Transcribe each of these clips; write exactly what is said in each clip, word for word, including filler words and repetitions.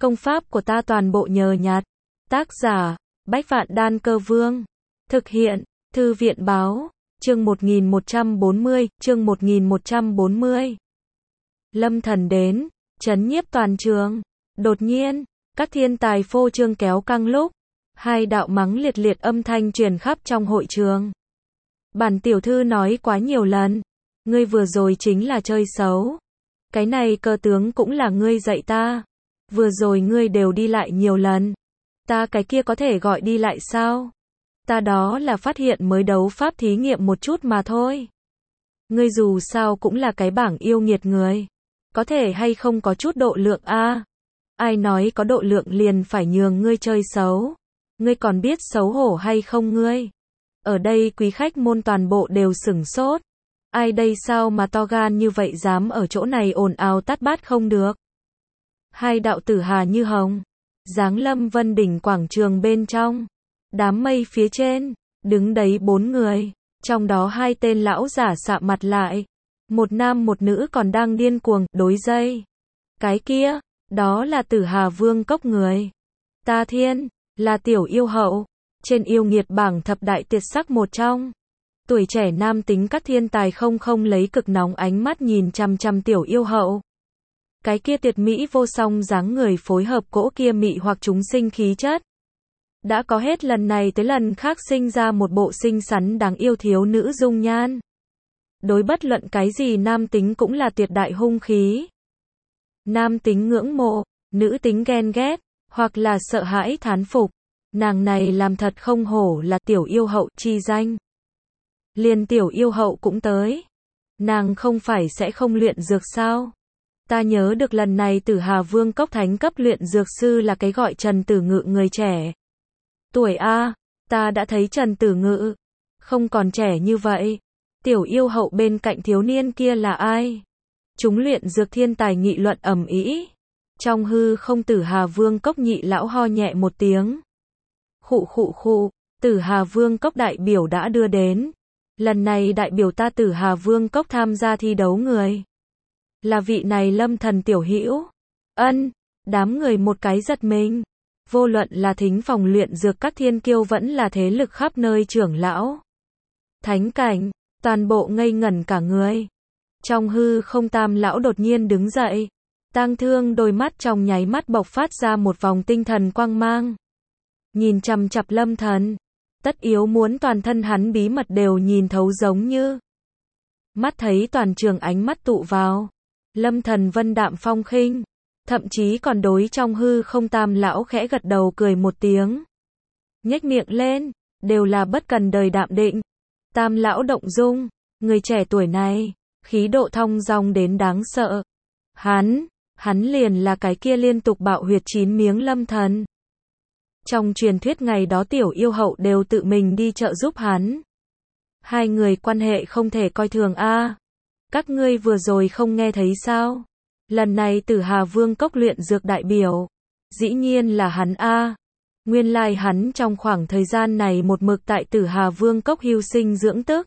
Công pháp của ta toàn bộ nhờ nhặt. Tác giả, Bách Vạn Đan Cơ Vương. Thực hiện, Thư viện Báo. Chương một nghìn một trăm bốn mươi, chương một nghìn một trăm bốn mươi. Lâm Thần đến, trấn nhiếp toàn trường. Đột nhiên, các thiên tài phô trương kéo căng lúc, hai đạo mắng liệt liệt âm thanh truyền khắp trong hội trường. Bản tiểu thư nói quá nhiều lần, ngươi vừa rồi chính là chơi xấu. Cái này cơ tướng cũng là ngươi dạy ta. Vừa rồi ngươi đều đi lại nhiều lần. Ta cái kia có thể gọi đi lại sao? Ta đó là phát hiện mới đấu pháp thí nghiệm một chút mà thôi. Ngươi dù sao cũng là cái bảng yêu nghiệt người. Có thể hay không có chút độ lượng a? Ai nói có độ lượng liền phải nhường ngươi chơi xấu? Ngươi còn biết xấu hổ hay không ngươi? Ở đây quý khách môn toàn bộ đều sửng sốt. Ai đây sao mà to gan như vậy dám ở chỗ này ồn ào tát bát không được? Hai đạo tử hà như hồng, giáng lâm Vân Đỉnh quảng trường bên trong. Đám mây phía trên, đứng đấy bốn người, trong đó hai tên lão giả sạm mặt lại. Một nam một nữ còn đang điên cuồng, đối dây. Cái kia, đó là tử hà vương cốc người. Ta thiên, là tiểu yêu hậu, trên yêu nghiệt bảng thập đại tuyệt sắc một trong. Tuổi trẻ nam tính các thiên tài không không lấy cực nóng ánh mắt nhìn chăm chăm tiểu yêu hậu. Cái kia tuyệt mỹ vô song dáng người phối hợp cỗ kia mị hoặc chúng sinh khí chất. Đã có hết lần này tới lần khác sinh ra một bộ xinh xắn đáng yêu thiếu nữ dung nhan. Đối bất luận cái gì nam tính cũng là tuyệt đại hung khí. Nam tính ngưỡng mộ, nữ tính ghen ghét, hoặc là sợ hãi thán phục. Nàng này làm thật không hổ là tiểu yêu hậu chi danh. Liền tiểu yêu hậu cũng tới. Nàng không phải sẽ không luyện dược sao? Ta nhớ được lần này Tử Hà Vương cốc thánh cấp luyện dược sư là cái gọi Trần Tử Ngự người trẻ. Tuổi A, ta đã thấy Trần Tử Ngự. Không còn trẻ như vậy. Tiểu yêu hậu bên cạnh thiếu niên kia là ai? Chúng luyện dược thiên tài nghị luận ầm ĩ. Trong hư không Tử Hà Vương cốc nhị lão ho nhẹ một tiếng. Khụ khụ khụ, Tử Hà Vương cốc đại biểu đã đưa đến. Lần này đại biểu ta Tử Hà Vương cốc tham gia thi đấu người. Là vị này Lâm Thần tiểu hữu. Ân, đám người một cái giật mình. Vô luận là thính phòng luyện dược các thiên kiêu vẫn là thế lực khắp nơi trưởng lão. Thánh cảnh, toàn bộ ngây ngẩn cả người. Trong hư không tam lão đột nhiên đứng dậy. Tang Thương đôi mắt trong nháy mắt bộc phát ra một vòng tinh thần quang mang. Nhìn chằm chằm Lâm Thần. Tất yếu muốn toàn thân hắn bí mật đều nhìn thấu giống như. Mắt thấy toàn trường ánh mắt tụ vào. Lâm Thần vân đạm phong khinh. Thậm chí còn đối trong hư không tam lão khẽ gật đầu cười một tiếng. Nhếch miệng lên, đều là bất cần đời đạm định. Tam lão động dung, người trẻ tuổi này, khí độ thong dong đến đáng sợ. Hắn, hắn liền là cái kia liên tục bạo huyệt chín miếng Lâm Thần. Trong truyền thuyết ngày đó tiểu yêu hậu đều tự mình đi trợ giúp hắn. Hai người quan hệ không thể coi thường a. Các ngươi vừa rồi không nghe thấy sao? Lần này Tử Hà Vương cốc luyện dược đại biểu. Dĩ nhiên là hắn a. Nguyên lai hắn trong khoảng thời gian này một mực tại Tử Hà Vương cốc hưu sinh dưỡng tức.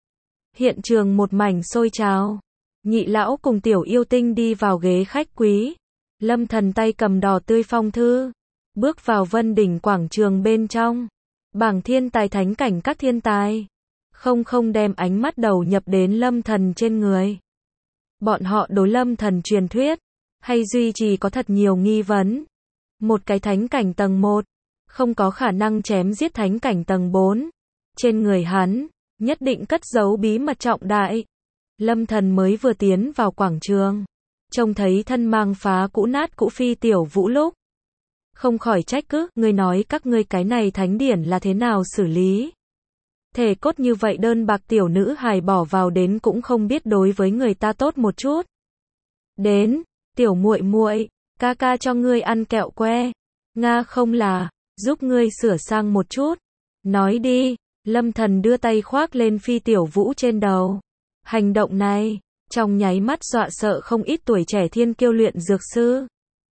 Hiện trường một mảnh sôi trào. Nhị lão cùng tiểu yêu tinh đi vào ghế khách quý. Lâm Thần tay cầm đỏ tươi phong thư. Bước vào Vân Đỉnh quảng trường bên trong. Bảng thiên tài thánh cảnh các thiên tài. Không không đem ánh mắt đầu nhập đến Lâm Thần trên người. Bọn họ đối Lâm Thần truyền thuyết. Hay duy trì có thật nhiều nghi vấn. Một cái thánh cảnh tầng một. Không có khả năng chém giết thánh cảnh tầng bốn. Trên người hắn, nhất định cất giấu bí mật trọng đại. Lâm Thần mới vừa tiến vào quảng trường. Trông thấy thân mang phá cũ nát cũ phi tiểu vũ lúc. Không khỏi trách cứ, ngươi nói các ngươi cái này thánh điển là thế nào xử lý. Thể cốt như vậy đơn bạc tiểu nữ hài bỏ vào đến cũng không biết đối với người ta tốt một chút. Đến, tiểu muội muội, ca ca cho ngươi ăn kẹo que. Nga không là, giúp ngươi sửa sang một chút. Nói đi, Lâm Thần đưa tay khoác lên phi tiểu vũ trên đầu. Hành động này, trong nháy mắt dọa sợ không ít tuổi trẻ thiên kiêu luyện dược sư.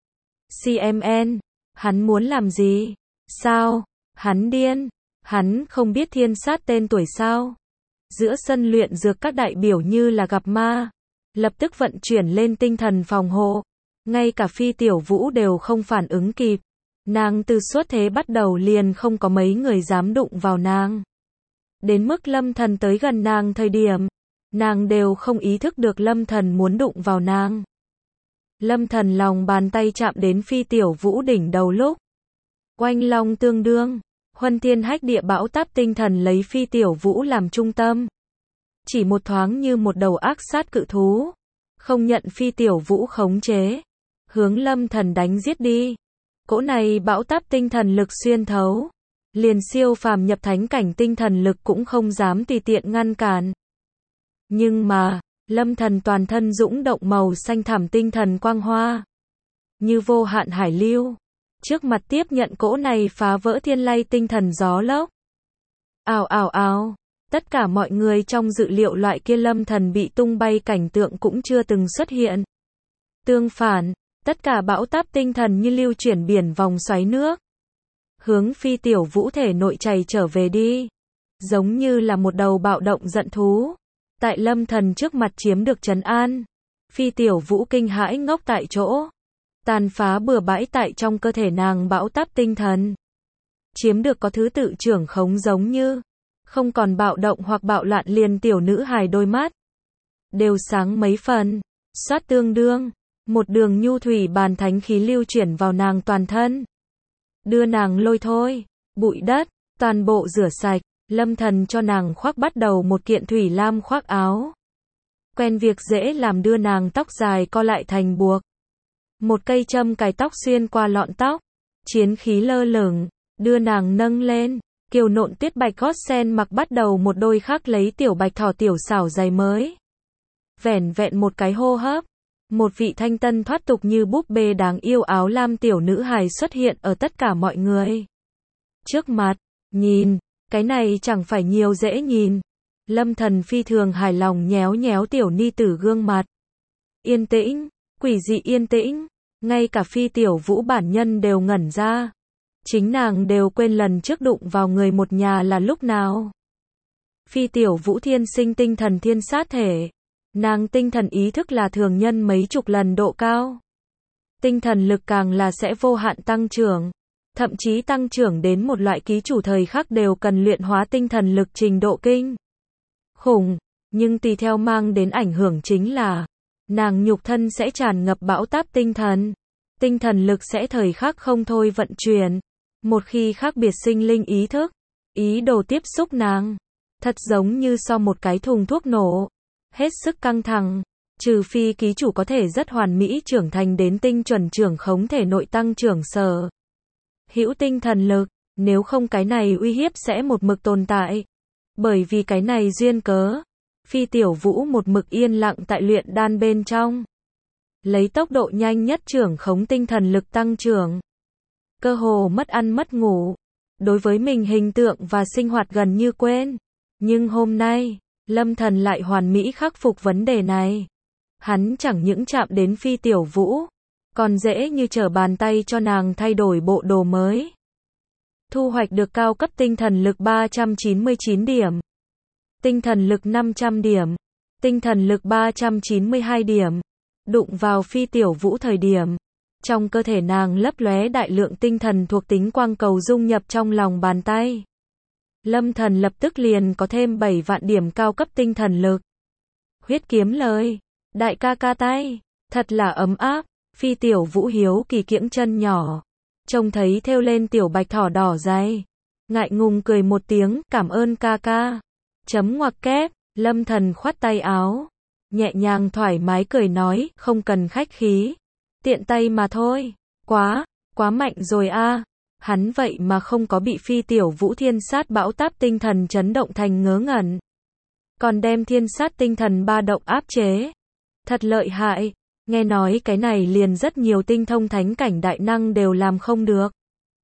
xê em en, hắn muốn làm gì? Sao? Hắn điên? Hắn không biết thiên sát tên tuổi sao? Giữa sân luyện dược các đại biểu như là gặp ma. Lập tức vận chuyển lên tinh thần phòng hộ. Ngay cả Phi Tiểu Vũ đều không phản ứng kịp. Nàng từ xuất thế bắt đầu liền không có mấy người dám đụng vào nàng. Đến mức Lâm Thần tới gần nàng thời điểm, nàng đều không ý thức được Lâm Thần muốn đụng vào nàng. Lâm Thần lòng bàn tay chạm đến Phi Tiểu Vũ đỉnh đầu lúc oanh long tương đương, huân thiên hách địa bão táp tinh thần lấy Phi Tiểu Vũ làm trung tâm. Chỉ một thoáng như một đầu ác sát cự thú, không nhận Phi Tiểu Vũ khống chế, hướng Lâm Thần đánh giết đi. Cỗ này bão táp tinh thần lực xuyên thấu, liền siêu phàm nhập thánh cảnh tinh thần lực cũng không dám tùy tiện ngăn cản. Nhưng mà, Lâm Thần toàn thân dũng động màu xanh thẳm tinh thần quang hoa, như vô hạn hải lưu, trước mặt tiếp nhận cỗ này phá vỡ thiên lay tinh thần gió lốc. Ào ào ào, tất cả mọi người trong dự liệu loại kia Lâm Thần bị tung bay cảnh tượng cũng chưa từng xuất hiện. Tương phản, tất cả bão táp tinh thần như lưu chuyển biển vòng xoáy nước, hướng Phi Tiểu Vũ thể nội chảy trở về đi, giống như là một đầu bạo động giận thú, tại Lâm Thần trước mặt chiếm được trấn an. Phi Tiểu Vũ kinh hãi ngốc tại chỗ, tàn phá bừa bãi tại trong cơ thể nàng bão táp tinh thần, chiếm được có thứ tự trưởng khống, giống như không còn bạo động hoặc bạo loạn, liền tiểu nữ hài đôi mắt đều sáng mấy phần, xoát tương đương, một đường nhu thủy bàn thánh khí lưu chuyển vào nàng toàn thân, đưa nàng lôi thôi, bụi đất, toàn bộ rửa sạch. Lâm Thần cho nàng khoác bắt đầu một kiện thủy lam khoác áo. Quen việc dễ làm, đưa nàng tóc dài co lại thành buộc. Một cây châm cài tóc xuyên qua lọn tóc. Chiến khí lơ lửng, đưa nàng nâng lên. Kiều nộn tuyết bạch gót sen mặc bắt đầu một đôi khác lấy tiểu bạch thỏ tiểu xảo giày mới. Vẻn vẹn một cái hô hấp, một vị thanh tân thoát tục như búp bê đáng yêu áo lam tiểu nữ hài xuất hiện ở tất cả mọi người trước mặt. Nhìn, cái này chẳng phải nhiều dễ nhìn. Lâm Thần phi thường hài lòng nhéo nhéo tiểu ni tử gương mặt. Yên tĩnh, quỷ dị yên tĩnh, ngay cả Phi Tiểu Vũ bản nhân đều ngẩn ra. Chính nàng đều quên lần trước đụng vào người một nhà là lúc nào. Phi Tiểu Vũ thiên sinh tinh thần thiên sát thể. Nàng tinh thần ý thức là thường nhân mấy chục lần độ cao. Tinh thần lực càng là sẽ vô hạn tăng trưởng. Thậm chí tăng trưởng đến một loại ký chủ thời khắc đều cần luyện hóa tinh thần lực trình độ kinh khủng, nhưng tùy theo mang đến ảnh hưởng chính là nàng nhục thân sẽ tràn ngập bão táp tinh thần, tinh thần lực sẽ thời khắc không thôi vận chuyển. Một khi khác biệt sinh linh ý thức, ý đồ tiếp xúc nàng, thật giống như so một cái thùng thuốc nổ, hết sức căng thẳng. Trừ phi ký chủ có thể rất hoàn mỹ trưởng thành đến tinh chuẩn trưởng khống thể nội tăng trưởng sở hữu tinh thần lực, nếu không cái này uy hiếp sẽ một mực tồn tại. Bởi vì cái này duyên cớ, Phi Tiểu Vũ một mực yên lặng tại luyện đan bên trong, lấy tốc độ nhanh nhất trưởng khống tinh thần lực tăng trưởng, cơ hồ mất ăn mất ngủ, đối với mình hình tượng và sinh hoạt gần như quên. Nhưng hôm nay, Lâm Thần lại hoàn mỹ khắc phục vấn đề này. Hắn chẳng những chạm đến Phi Tiểu Vũ, còn dễ như trở bàn tay cho nàng thay đổi bộ đồ mới. Thu hoạch được cao cấp tinh thần lực ba trăm chín mươi chín điểm, tinh thần lực năm trăm điểm, tinh thần lực ba trăm chín mươi hai điểm. Đụng vào Phi Tiểu Vũ thời điểm, trong cơ thể nàng lấp lóe đại lượng tinh thần thuộc tính quang cầu dung nhập trong lòng bàn tay. Lâm Thần lập tức liền có thêm bảy vạn điểm cao cấp tinh thần lực. Huyết kiếm lời, đại ca ca tay, thật là ấm áp. Phi Tiểu Vũ hiếu kỳ kiễng chân nhỏ, trông thấy thêu lên tiểu bạch thỏ đỏ dày, ngại ngùng cười một tiếng, cảm ơn ca ca. Chấm ngoặc kép, Lâm Thần khoát tay áo, nhẹ nhàng thoải mái cười nói, không cần khách khí, tiện tay mà thôi. Quá, quá mạnh rồi a. Hắn vậy mà không có bị Phi Tiểu Vũ thiên sát bão táp tinh thần chấn động thành ngớ ngẩn, còn đem thiên sát tinh thần ba động áp chế. Thật lợi hại. Nghe nói cái này liền rất nhiều tinh thông thánh cảnh đại năng đều làm không được.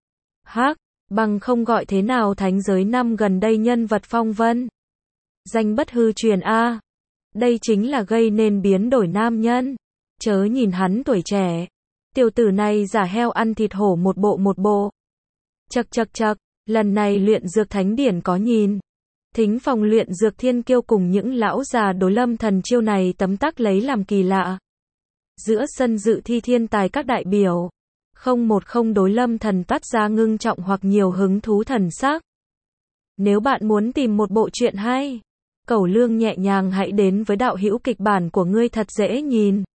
Hắc, bằng không gọi thế nào thánh giới năm gần đây nhân vật phong vân, danh bất hư truyền a. Đây chính là gây nên biến đổi nam nhân. Chớ nhìn hắn tuổi trẻ, tiểu tử này giả heo ăn thịt hổ một bộ một bộ. Chậc chậc chậc, lần này luyện dược thánh điển có nhìn. Thính phòng luyện dược thiên kiêu cùng những lão già đối Lâm Thần chiêu này tấm tắc lấy làm kỳ lạ. Giữa sân dự thi thiên tài các đại biểu. Không một không đối Lâm Thần toát ra ngưng trọng hoặc nhiều hứng thú thần sắc. Nếu bạn muốn tìm một bộ truyện hay, Cẩu Lương nhẹ nhàng hãy đến với đạo hữu kịch bản của ngươi thật dễ nhìn.